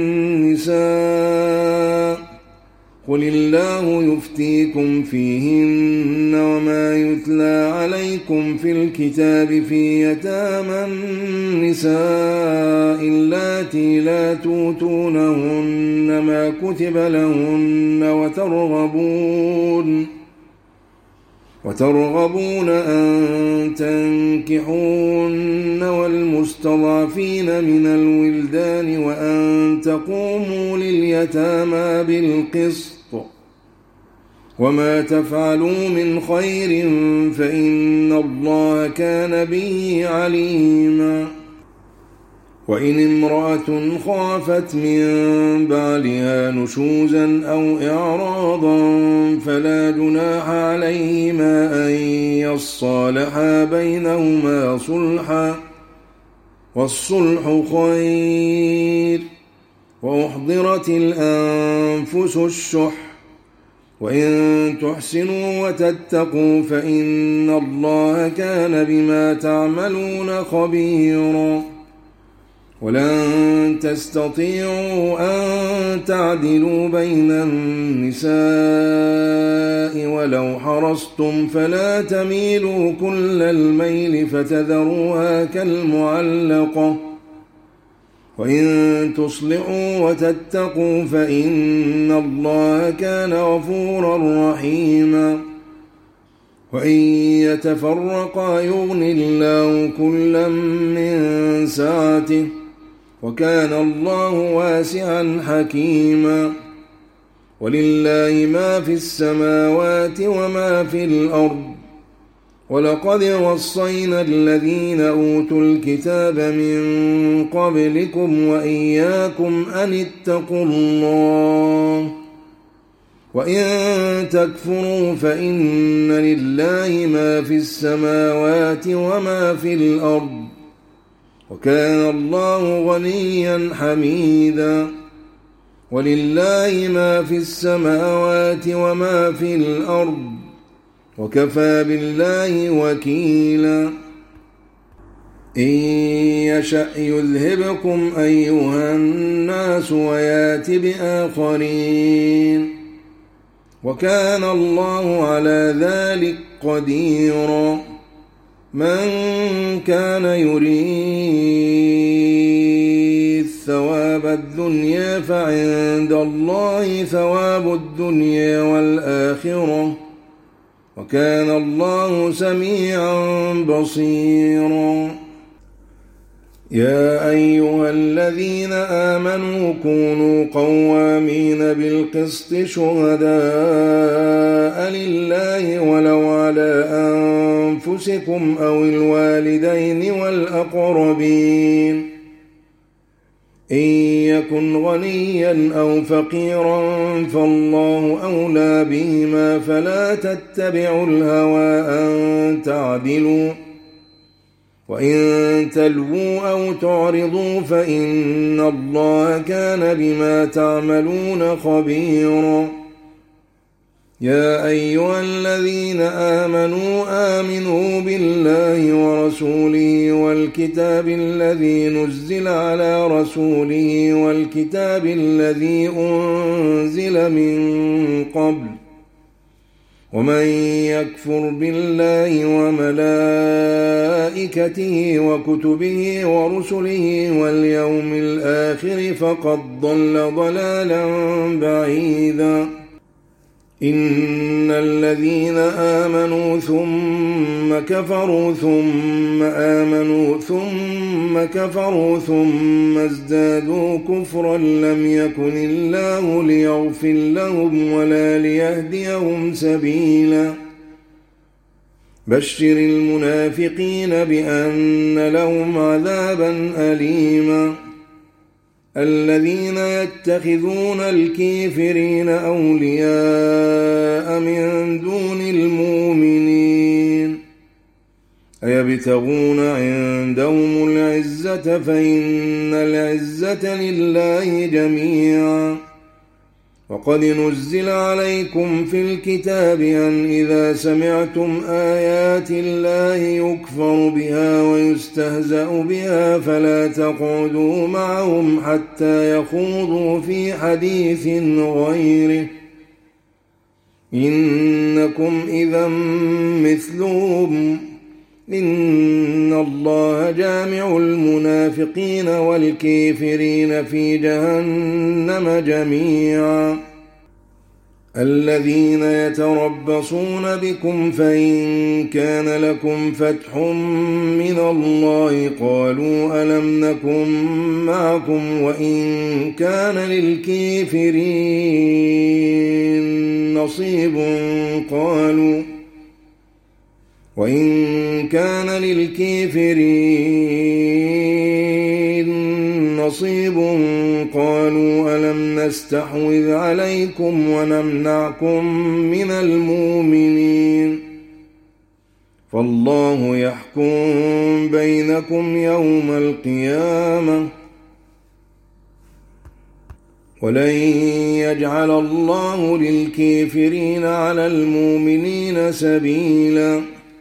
النساء قل الله يفتيكم فيهن وما يتلى عليكم في الكتاب في يتامى النساء اللاتي لا توتونهن ما كتب لهن وترغبون وترغبون أن تنكحوهن والمستضعفين من الولدان وأن تقوموا لليتامى بالقسط وما تفعلوا من خير فإن الله كان به عليما. وإن امرأة خافت من بعلها نشوزا أو إعراضا فلا جناح عليهما أن يصالحا بينهما صلحا والصلح خير. وأحضرت الأنفس الشح وإن تحسنوا وتتقوا فإن الله كان بما تعملون خبيرا. ولن تستطيعوا أن تعدلوا بين النساء ولو حرصتم فلا تميلوا كل الميل فتذروها كالمعلقة. وإن تصلحوا وتتقوا فإن الله كان غفورا رحيما. وإن يتفرقا يغن الله كلا من سعته وكان الله واسعا حكيما. ولله ما في السماوات وما في الأرض ولقد وصينا الذين أوتوا الكتاب من قبلكم وإياكم أن اتقوا الله وإن تكفروا فإن لله ما في السماوات وما في الأرض وكان الله غنيا حميدا. ولله ما في السماوات وما في الأرض وكفى بالله وكيلا. إن يشأ يذهبكم أيها الناس ويات بآخرين وكان الله على ذلك قديرا. من كان يريد ثواب الدنيا فعند الله ثواب الدنيا والآخرة وكان الله سميعا بصيرا. يا أيها الذين آمنوا كونوا قوامين بالقسط شهداء لله ولو على أنفسكم أو الوالدين والأقربين إن يكن غنيا أو فقيرا فالله أولى بهما فلا تتبعوا الهوى أن تعدلوا وإن تلووا أو تعرضوا فإن الله كان بما تعملون خبيرا. يا أيها الذين آمنوا آمنوا بالله ورسوله والكتاب الذي نزل على رسوله والكتاب الذي أنزل من قبل ومن يكفر بالله وملائكته وكتبه ورسله واليوم الآخر فقد ضل ضلالا بعيدا إن الذين آمنوا ثم كفروا ثم آمنوا ثم كفروا ثم ازدادوا كفرا لم يكن الله ليغفر لهم ولا ليهديهم سبيلا بشر المنافقين بأن لهم عذابا أليما الذين يتخذون الكافرين أولياء من دون المؤمنين أيبتغون عندهم العزة فإن العزة لله جميعا وقد نزل عليكم في الكتاب أن إذا سمعتم آيات الله يكفر بها ويستهزأ بها فلا تقعدوا معهم حتى يخوضوا في حديث غيره إنكم إذا مثلهم إن الله جامع المنافقين والكافرين في جهنم جميعا الذين يتربصون بكم فإن كان لكم فتح من الله قالوا ألم نكن معكم وإن كان للكافرين نصيب قالوا وإن كان للكافرين نصيب قالوا ألم نستحوذ عليكم ونمنعكم من المؤمنين فالله يحكم بينكم يوم القيامة ولن يجعل الله للكافرين على المؤمنين سبيلا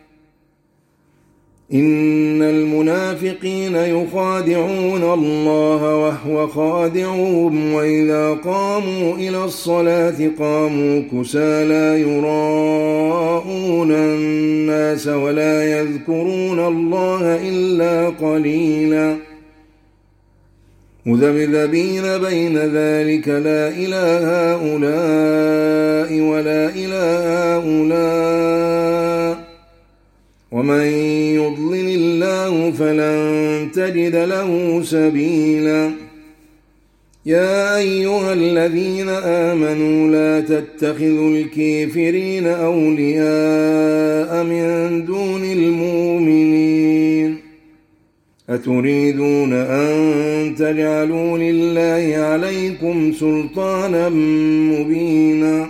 إن المنافقين يخادعون الله وهو خادعهم وإذا قاموا إلى الصلاة قاموا كسالى يراءون الناس ولا يذكرون الله إلا قليلا مذبذبين بين ذلك لا إلى هؤلاء ولا إلى هؤلاء ومن يضلل الله فلن تجد له سبيلا يا أيها الذين آمنوا لا تتخذوا الكافرين أولياء من دون المؤمنين أتريدون أن تجعلوا لله عليكم سلطانا مبينا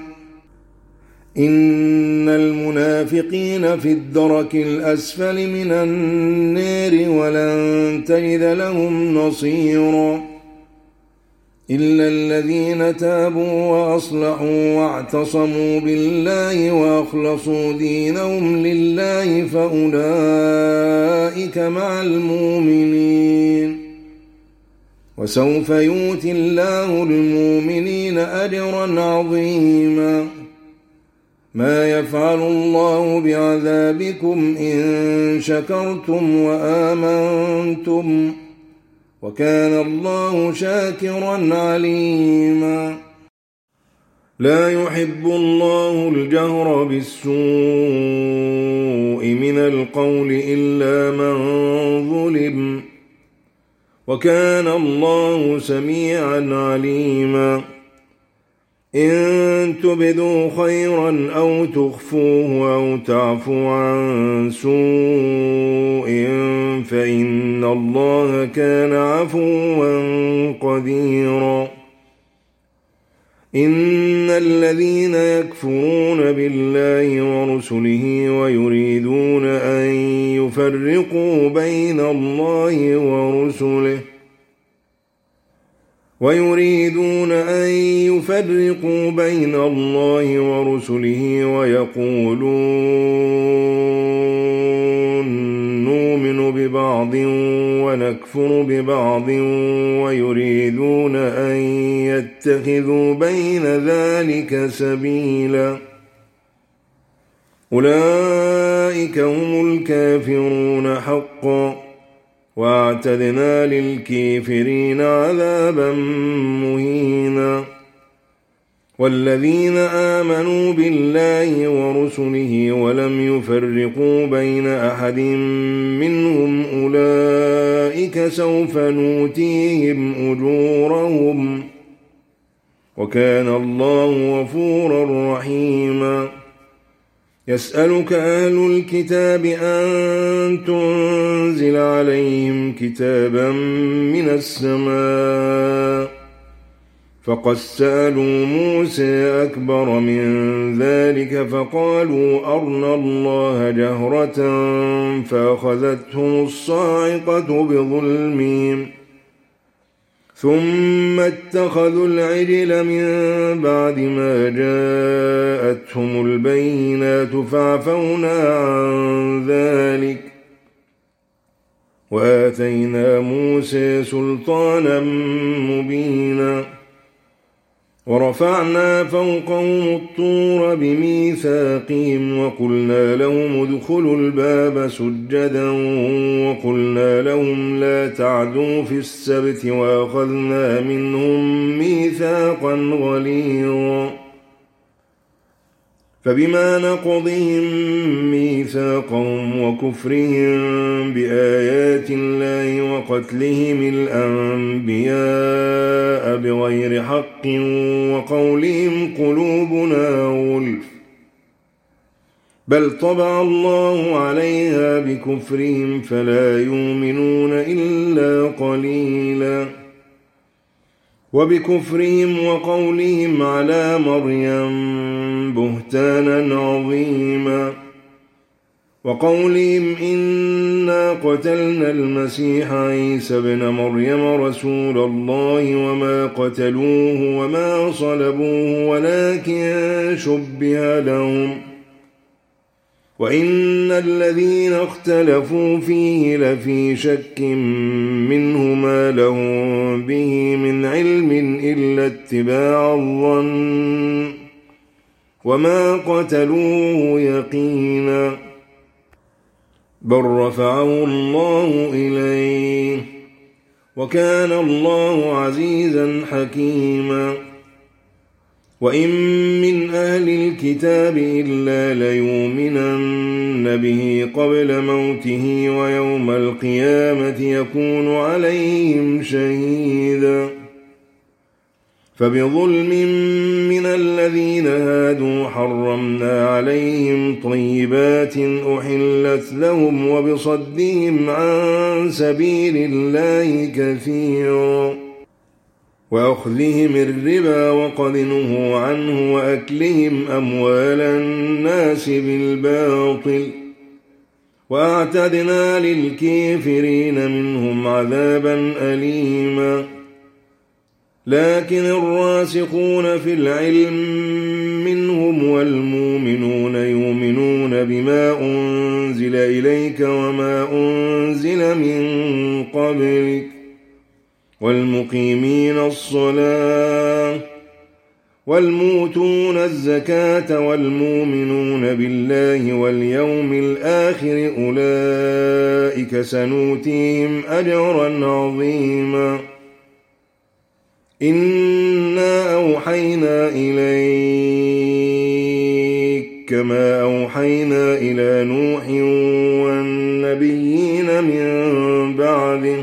إن المنافقين في الدرك الأسفل من النار ولن تجد لهم نصيرا إلا الذين تابوا وأصلحوا واعتصموا بالله وأخلصوا دينهم لله فأولئك مع المؤمنين وسوف يؤتي الله المؤمنين أجرا عظيما ما يفعل الله بعذابكم إن شكرتم وآمنتم وكان الله شاكرا عليما لا يحب الله الجهر بالسوء من القول إلا من ظلم وكان الله سميعا عليما إن تبدوا خيرا أو تخفوه أو تعفو عن سوء فإن الله كان عفوا قديرا إن الذين يكفرون بالله ورسله ويريدون أن يفرقوا بين الله ورسله ويريدون أن يفرقوا بين الله ورسله ويقولون نؤمن ببعض ونكفر ببعض ويريدون أن يتخذوا بين ذلك سبيلا أولئك هم الكافرون حقا واعتدنا للكافرين عذابا مهينا والذين آمنوا بالله ورسله ولم يفرقوا بين أحد منهم أولئك سوف نؤتيهم أجورهم وكان الله غفورا رحيما يسألك أهل الكتاب أن تنزل عليهم كتابا من السماء فقد سألوا موسى أكبر من ذلك فقالوا أرنا الله جهرة فأخذتهم الصاعقة بظلمهم ثم اتخذوا العجل من بعد ما جاءتهم البينات فعفونا عن ذلك وآتينا موسى سلطانا مبينا ورفعنا فوقهم الطور بميثاقهم وقلنا لهم ادخلوا الباب سجدا وقلنا لهم لا تعدوا في السبت وأخذنا منهم ميثاقا غليظا فبما نقضهم ميثاقهم وكفرهم بآيات الله وقتلهم الأنبياء بغير حق وقولهم قلوبنا غلف بل طبع الله عليها بكفرهم فلا يؤمنون إلا قليلا وبكفرهم وقولهم على مريم بهتانا عظيما وقولهم إنا قتلنا المسيح عيسى ابن مريم رسول الله وما قتلوه وما صلبوه ولكن شبه لهم وإن الذين اختلفوا فيه لفي شك منه ما لهم به من علم إلا اتباع الظن وما قتلوه يقينا بل رفعه الله إليه وكان الله عزيزا حكيما وإن من أهل الكتاب إلا ليؤمنن به قبل موته ويوم القيامة يكون عليهم شهيدا فبظلم من الذين هادوا حرمنا عليهم طيبات أحلت لهم وبصدهم عن سبيل الله كثيرا وأخذهم الربا وقد نهوا عنه وأكلهم أموال الناس بالباطل وأعتدنا للكافرين منهم عذابا أليما لكن الراسخون في العلم منهم والمؤمنون يؤمنون بما أنزل إليك وما أنزل من قبلك والمقيمين الصلاة والموتون الزكاة والمؤمنون بالله واليوم الآخر أولئك سنؤتيهم أجرا عظيما إنا أوحينا إليك كما أوحينا إلى نوح والنبيين من بعده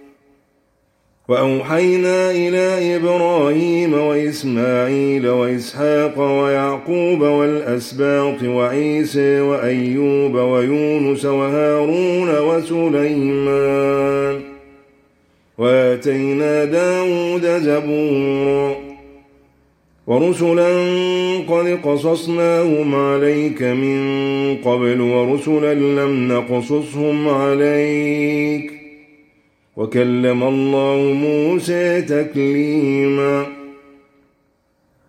وأوحينا إلى إبراهيم وإسماعيل وإسحاق ويعقوب والأسباط وعيسى وأيوب ويونس وهارون وسليمان وآتينا داود زبورا ورسلا قد قصصناهم عليك من قبل ورسلا لم نقصصهم عليك وكلم الله موسى تكليما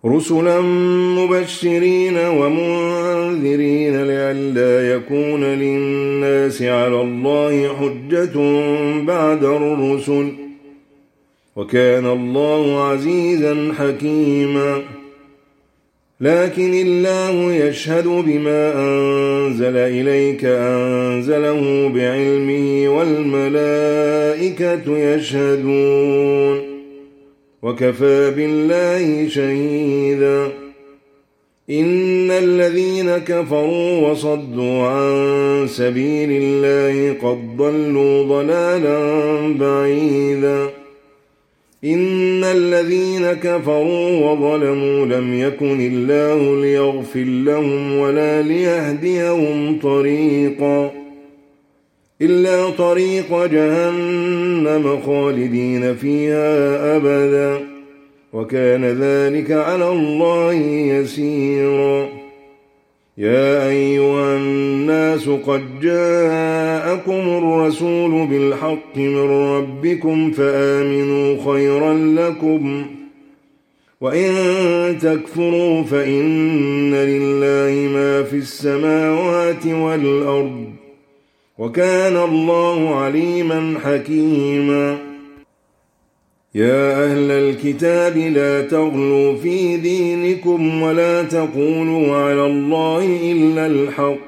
رسلا مبشرين ومنذرين لئلا يكون للناس على الله حجة بعد الرسل، وكان الله عزيزا حكيما. لكن الله يشهد بما أنزل إليك أنزله بعلمه والملائكة يشهدون، وكفى بالله شهيدا. إن الذين كفروا وصدوا عن سبيل الله قد ضلوا ضلالا بعيدا. إن الذين كفروا وظلموا لم يكن الله ليغفر لهم ولا ليهديهم طريقا إلا طريق جهنم خالدين فيها أبدا، وكان ذلك على الله يسيرا. يا أيها الناس قد جاءكم الرسول بالحق من ربكم فآمنوا خيرا لكم، وإن تكفروا فإن لله ما في السماوات والأرض، وكان الله عليما حكيما. يا أهل الكتاب لا تغلوا في دينكم ولا تقولوا على الله إلا الحق،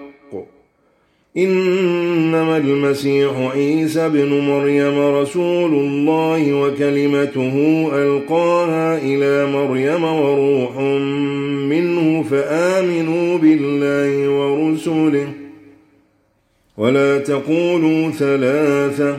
إنما المسيح عيسى بن مريم رسول الله وكلمته ألقاها إلى مريم وروح منه، فآمنوا بالله ورسله ولا تقولوا ثلاثة،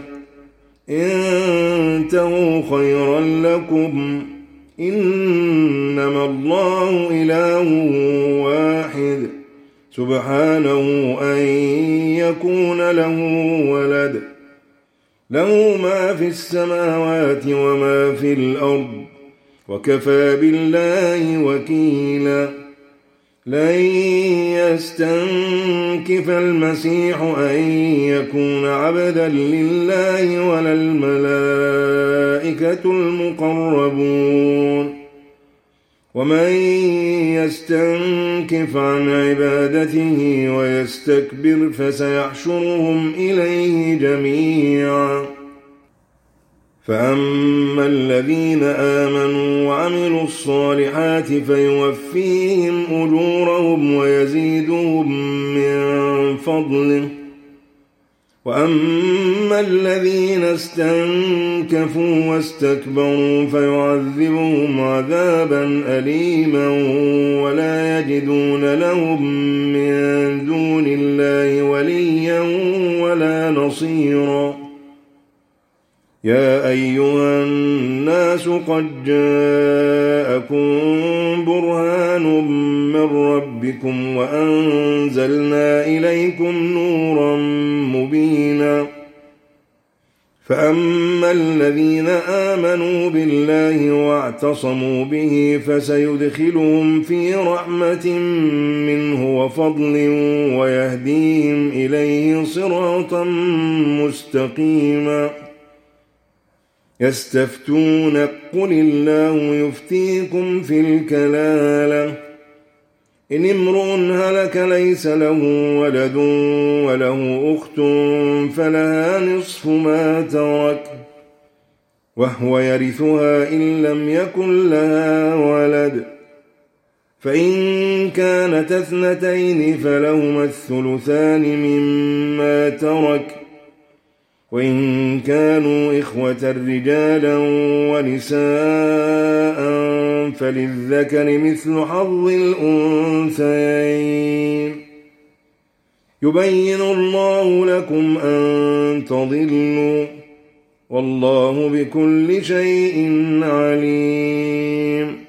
انتهوا خيرا لكم، إنما الله إله واحد سبحانه أن يكون له ولد، له ما في السماوات وما في الأرض، وكفى بالله وكيلا. لن يستنكف المسيح أن يكون عبدا لله ولا الملائكة المقربون، ومن يستنكف عن عبادته ويستكبر فسيحشرهم إليه جميعا. فأما الذين آمنوا وعملوا الصالحات فيوفيهم أجورهم ويزيدهم من فضله، وأما الذين استنكفوا واستكبروا فيعذبهم عذابا أليما ولا يجدون لهم من دون الله وليا ولا نصيرا. يا أيها الناس قد جاءكم برهان من ربكم وأنزلنا إليكم نورا مبينا. فأما الذين آمنوا بالله واعتصموا به فسيدخلهم في رحمة منه وفضل ويهديهم إليه صراطا مستقيما. يستفتونك قل الله يفتيكم في الكلالة، إن امرؤ هلك ليس له ولد وله أخت فلها نصف ما ترك وهو يرثها إن لم يكن لها ولد، فإن كانت اثنتين فلهما الثلثان مما ترك، وإن كانوا إخوة رجالا ونساء فللذكر مثل حظ الأنثيين. يبين الله لكم أن تضلوا، والله بكل شيء عليم.